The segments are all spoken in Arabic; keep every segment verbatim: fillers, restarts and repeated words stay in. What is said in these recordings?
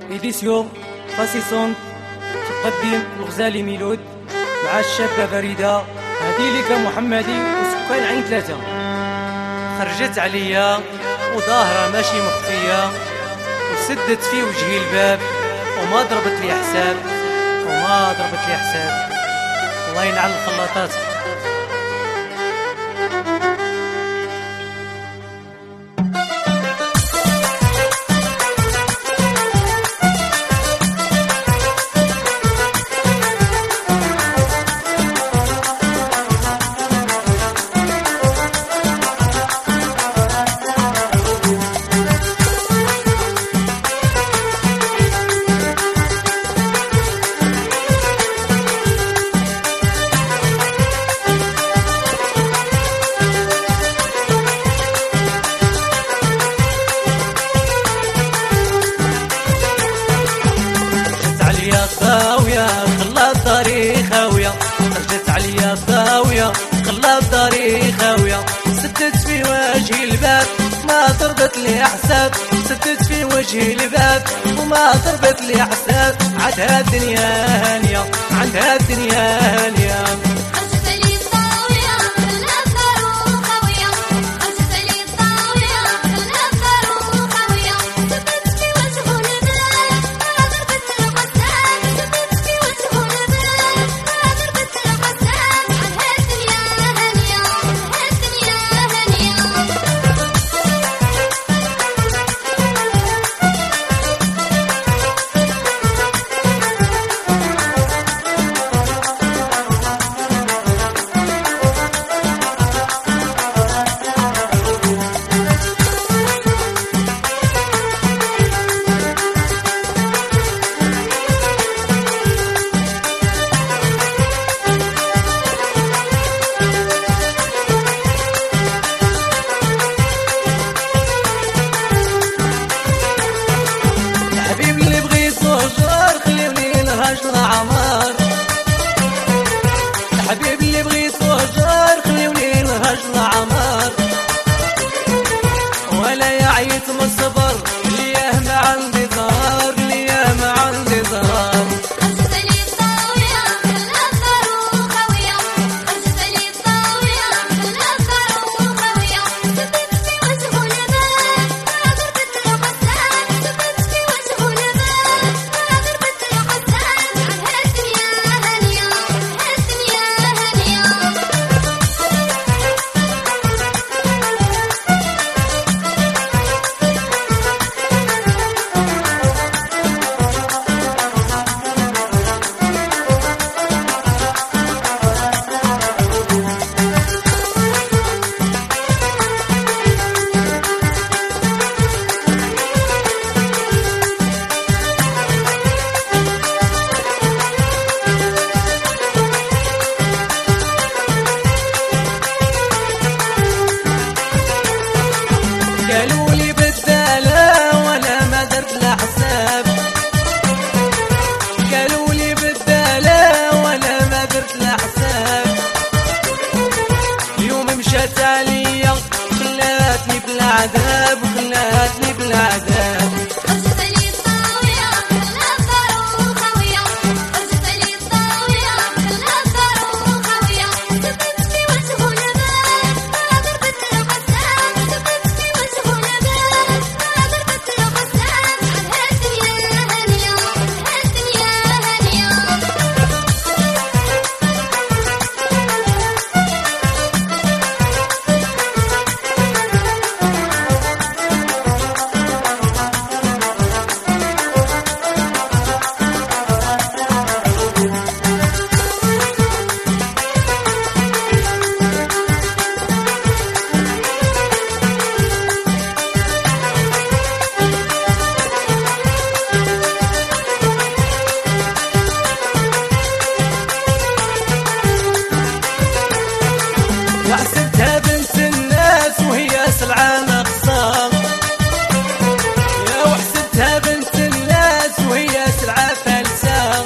إديسيون فاسيسون تقدم الغزالي ميلود مع الشابة فريدة. هذه لك محمدي وسكان عين ثلاثة. خرجت عليا وظاهرة ماشي مخفية، وسدت في وجهي الباب وما ضربت لي حساب وما ضربت لي حساب. الله ينعل الخلاطات. خاوية خلات داري خاوية، خرجت عليا الضاوية خلات داري خاوية. سدت في وجهي الباب ما ضربت لي حساب، سدت في وجهي الباب وما ضربت لي حساب. عندها الدنيا هانية، عندها الدنيا هانية. عمار حبيبي اللي بغيت وهجر خليوني الهجر عمار، ولا يعيط من الصبر لياه ما عندي ضرار، لياه ما عندي ضرار. قالوا لي بالدالة وانا ما درت لا حساب، قالوا لي بالدالة وانا ما درت لا حساب. اليوم مشات عليا خلاتني بالعذاب، خلاتني بالعذاب. وحسبتها بنت الناس وهي سلعة نقصة، يا وحسبتها بنت الناس وهي سلعة فلسة.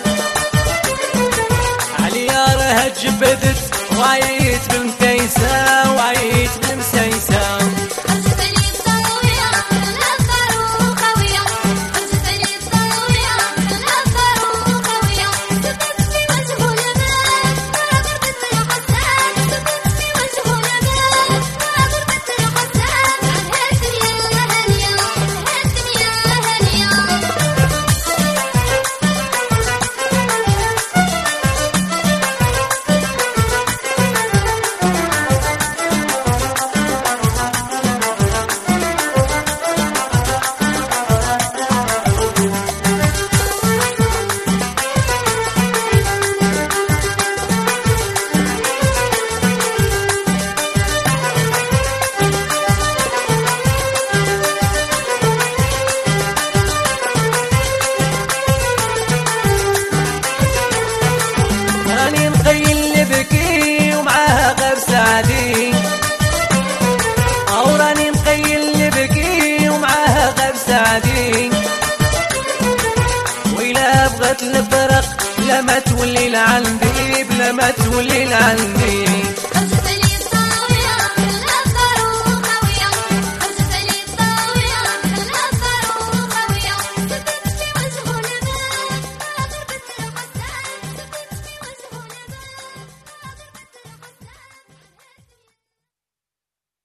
عليا راها تجبدت وعيت بالمكيسة، وعيت بالمسيسة. خرجت لي الضاوية خلات دارو خاوية، خرجت لي الضاوية عندي، وإلا بغت نفرق بلا ما تولي لعندي، بلا ما تولي لعندي.